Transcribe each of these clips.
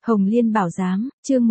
Hồng Liên Bảo Giám, chương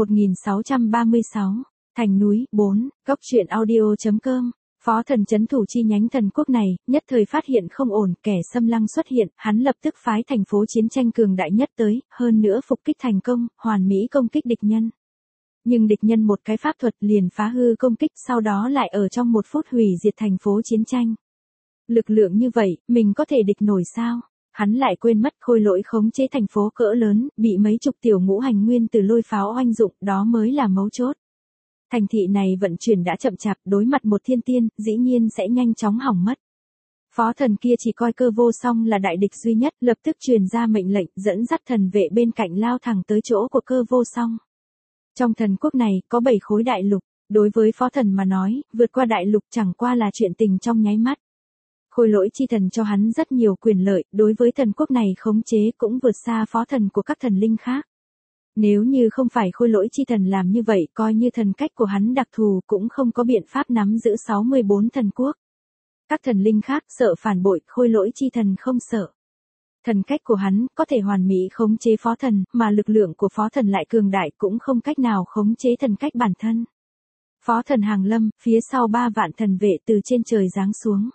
1636, Thành núi, 4, Góc truyện audio.com. Phó thần trấn thủ chi nhánh thần quốc này, nhất thời phát hiện không ổn, kẻ xâm lăng xuất hiện, hắn lập tức phái thành phố chiến tranh cường đại nhất tới, hơn nữa phục kích thành công, hoàn mỹ công kích địch nhân. Nhưng địch nhân một cái pháp thuật liền phá hư công kích, sau đó lại ở trong 1 phút hủy diệt thành phố chiến tranh. Lực lượng như vậy, mình có thể địch nổi sao? Hắn lại quên mất Khôi Lỗi khống chế thành phố cỡ lớn, bị mấy chục tiểu ngũ hành nguyên từ lôi pháo oanh dụng, đó mới là mấu chốt. Thành thị này vận chuyển đã chậm chạp, đối mặt một thiên tiên, dĩ nhiên sẽ nhanh chóng hỏng mất. Phó thần kia chỉ coi Cơ Vô Song là đại địch duy nhất, lập tức truyền ra mệnh lệnh, dẫn dắt thần vệ bên cạnh lao thẳng tới chỗ của Cơ Vô Song. Trong thần quốc này, có 7 khối đại lục, đối với phó thần mà nói, vượt qua đại lục chẳng qua là chuyện tình trong nháy mắt. Khôi Lỗi chi thần cho hắn rất nhiều quyền lợi, đối với thần quốc này khống chế cũng vượt xa phó thần của các thần linh khác. Nếu như không phải Khôi Lỗi chi thần làm như vậy, coi như thần cách của hắn đặc thù cũng không có biện pháp nắm giữ 64 thần quốc. Các thần linh khác sợ phản bội, Khôi Lỗi chi thần không sợ. Thần cách của hắn có thể hoàn mỹ khống chế phó thần, mà lực lượng của phó thần lại cường đại cũng không cách nào khống chế thần cách bản thân. Phó thần hàng lâm, phía sau 3 vạn thần vệ từ trên trời giáng xuống.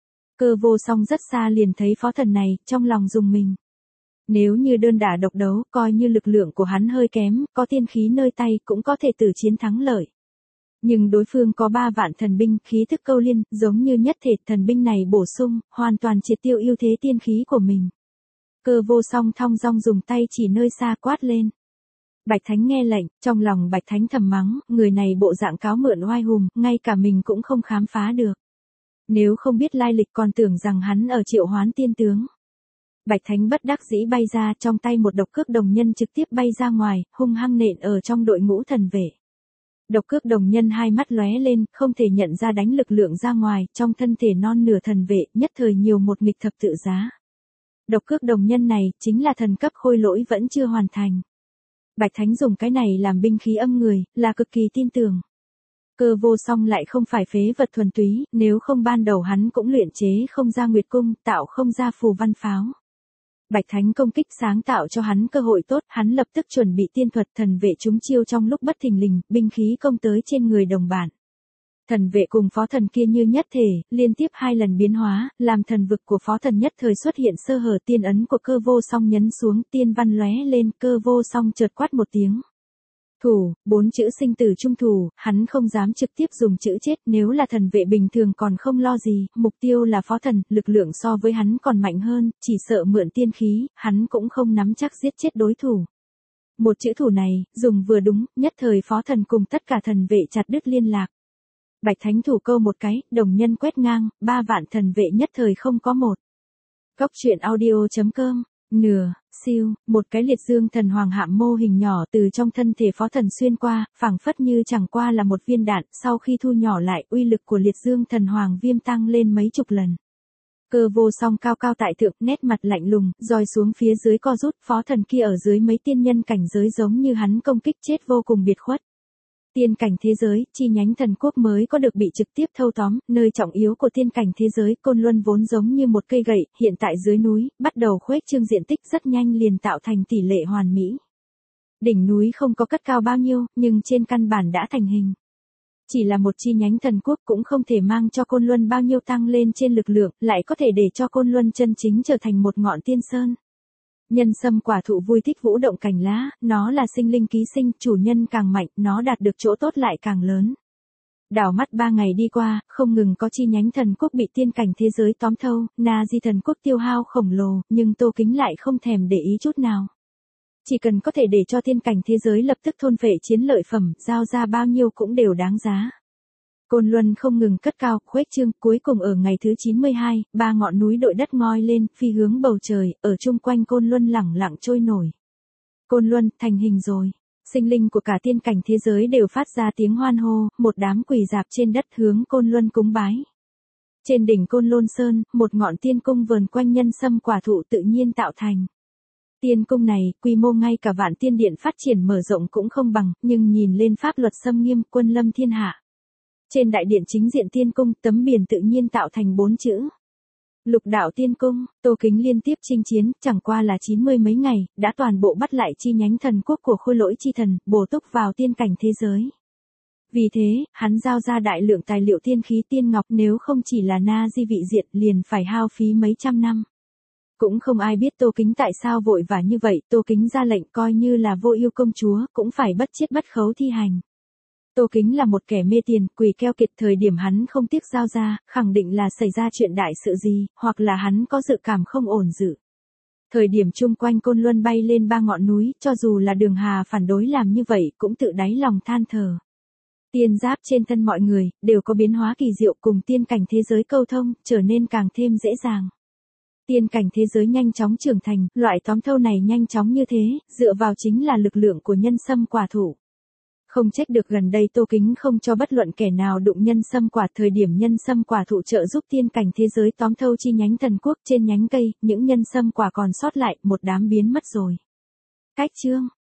Cơ Vô Song rất xa liền thấy phó thần này, trong lòng rùng mình. Nếu như đơn đả độc đấu, coi như lực lượng của hắn hơi kém, có tiên khí nơi tay cũng có thể tử chiến thắng lợi. Nhưng đối phương có 3 vạn thần binh, khí thức câu liên, giống như nhất thể thần binh này bổ sung, hoàn toàn triệt tiêu ưu thế tiên khí của mình. Cơ Vô Song thong dong dùng tay chỉ nơi xa quát lên. Bạch Thánh nghe lệnh, trong lòng Bạch Thánh thầm mắng, người này bộ dạng cáo mượn oai hùng, ngay cả mình cũng không khám phá được. Nếu không biết lai lịch còn tưởng rằng hắn ở Triệu Hoán tiên tướng. Bạch Thánh bất đắc dĩ bay ra, trong tay một độc cước đồng nhân trực tiếp bay ra ngoài, hung hăng nện ở trong đội ngũ thần vệ. Độc cước đồng nhân hai mắt lóe lên, không thể nhận ra đánh lực lượng ra ngoài, trong thân thể non nửa thần vệ, nhất thời nhiều một nghịch thập tự giá. Độc cước đồng nhân này, chính là thần cấp Khôi Lỗi vẫn chưa hoàn thành. Bạch Thánh dùng cái này làm binh khí âm người, là cực kỳ tin tưởng. Cơ Vô Song lại không phải phế vật thuần túy, nếu không ban đầu hắn cũng luyện chế không ra Nguyệt Cung, tạo không ra phù văn pháo. Bạch Thánh công kích sáng tạo cho hắn cơ hội tốt, hắn lập tức chuẩn bị tiên thuật thần vệ trúng chiêu trong lúc bất thình lình, binh khí công tới trên người đồng bạn. Thần vệ cùng phó thần kia như nhất thể, liên tiếp 2 lần biến hóa, làm thần vực của phó thần nhất thời xuất hiện sơ hở, tiên ấn của Cơ Vô Song nhấn xuống, tiên văn lóe lên, Cơ Vô Song chợt quát một tiếng. Thủ, 4 chữ sinh tử trung thủ, hắn không dám trực tiếp dùng chữ chết, nếu là thần vệ bình thường còn không lo gì, mục tiêu là phó thần, lực lượng so với hắn còn mạnh hơn, chỉ sợ mượn tiên khí, hắn cũng không nắm chắc giết chết đối thủ. Một chữ thủ này, dùng vừa đúng, nhất thời phó thần cùng tất cả thần vệ chặt đứt liên lạc. Bạch Thánh thủ câu một cái, đồng nhân quét ngang, 3 vạn thần vệ nhất thời không có một. Góc truyện audio.com. Nửa, siêu, một cái liệt dương thần hoàng hạm mô hình nhỏ từ trong thân thể phó thần xuyên qua, phảng phất như chẳng qua là một viên đạn, sau khi thu nhỏ lại, uy lực của liệt dương thần hoàng viêm tăng lên mấy chục lần. Cơ Vô Song cao cao tại thượng, nét mặt lạnh lùng, roi xuống phía dưới co rút, phó thần kia ở dưới mấy tiên nhân cảnh giới giống như hắn công kích chết vô cùng biệt khuất. Tiên cảnh thế giới, chi nhánh thần quốc mới có được bị trực tiếp thâu tóm, nơi trọng yếu của tiên cảnh thế giới, Côn Luân vốn giống như một cây gậy, hiện tại dưới núi, bắt đầu khuếch trương diện tích rất nhanh liền tạo thành tỷ lệ hoàn mỹ. Đỉnh núi không có cất cao bao nhiêu, nhưng trên căn bản đã thành hình. Chỉ là một chi nhánh thần quốc cũng không thể mang cho Côn Luân bao nhiêu tăng lên trên lực lượng, lại có thể để cho Côn Luân chân chính trở thành một ngọn tiên sơn. Nhân sâm quả thụ vui thích vũ động cành lá, nó là sinh linh ký sinh, chủ nhân càng mạnh, nó đạt được chỗ tốt lại càng lớn. Đảo mắt 3 ngày đi qua, không ngừng có chi nhánh thần quốc bị tiên cảnh thế giới tóm thâu, Na Di thần quốc tiêu hao khổng lồ, nhưng Tô Kính lại không thèm để ý chút nào. Chỉ cần có thể để cho tiên cảnh thế giới lập tức thôn phệ chiến lợi phẩm, giao ra bao nhiêu cũng đều đáng giá. Côn Luân không ngừng cất cao, khuếch trương, cuối cùng ở ngày thứ 92, 3 ngọn núi đội đất ngoi lên, phi hướng bầu trời, ở chung quanh Côn Luân lẳng lặng trôi nổi. Côn Luân, thành hình rồi. Sinh linh của cả tiên cảnh thế giới đều phát ra tiếng hoan hô, một đám quỳ dạp trên đất hướng Côn Luân cúng bái. Trên đỉnh Côn Lôn Sơn, một ngọn tiên cung vờn quanh nhân sâm quả thụ tự nhiên tạo thành. Tiên cung này, quy mô ngay cả Vạn Tiên Điện phát triển mở rộng cũng không bằng, nhưng nhìn lên pháp luật xâm nghiêm, quân lâm thiên hạ. Trên đại điện chính diện tiên cung, tấm biển tự nhiên tạo thành 4 chữ. Lục đạo tiên cung, Tô Kính liên tiếp chinh chiến, chẳng qua là 90 mấy ngày, đã toàn bộ bắt lại chi nhánh thần quốc của Khôi Lỗi chi thần, bổ túc vào tiên cảnh thế giới. Vì thế, hắn giao ra đại lượng tài liệu tiên khí tiên ngọc, nếu không chỉ là na di vị diện liền phải hao phí mấy trăm năm. Cũng không ai biết Tô Kính tại sao vội vã như vậy, Tô Kính ra lệnh coi như là Vô Ưu công chúa, cũng phải bất chiết bất khấu thi hành. Tô Kính là một kẻ mê tiền, quỷ keo kiệt, thời điểm hắn không tiếc giao ra, khẳng định là xảy ra chuyện đại sự gì, hoặc là hắn có dự cảm không ổn dự. Thời điểm chung quanh Côn Luân bay lên 3 ngọn núi, cho dù là Đường Hà phản đối làm như vậy, cũng tự đáy lòng than thở. Tiên giáp trên thân mọi người, đều có biến hóa kỳ diệu, cùng tiên cảnh thế giới câu thông, trở nên càng thêm dễ dàng. Tiên cảnh thế giới nhanh chóng trưởng thành, loại tóm thâu này nhanh chóng như thế, dựa vào chính là lực lượng của nhân sâm quả thụ. Không trách được gần đây Tô Kính không cho bất luận kẻ nào đụng nhân sâm quả, thời điểm nhân sâm quả thụ trợ giúp tiên cảnh thế giới tóm thâu chi nhánh thần quốc, trên nhánh cây, những nhân sâm quả còn sót lại, một đám biến mất rồi. Cách chương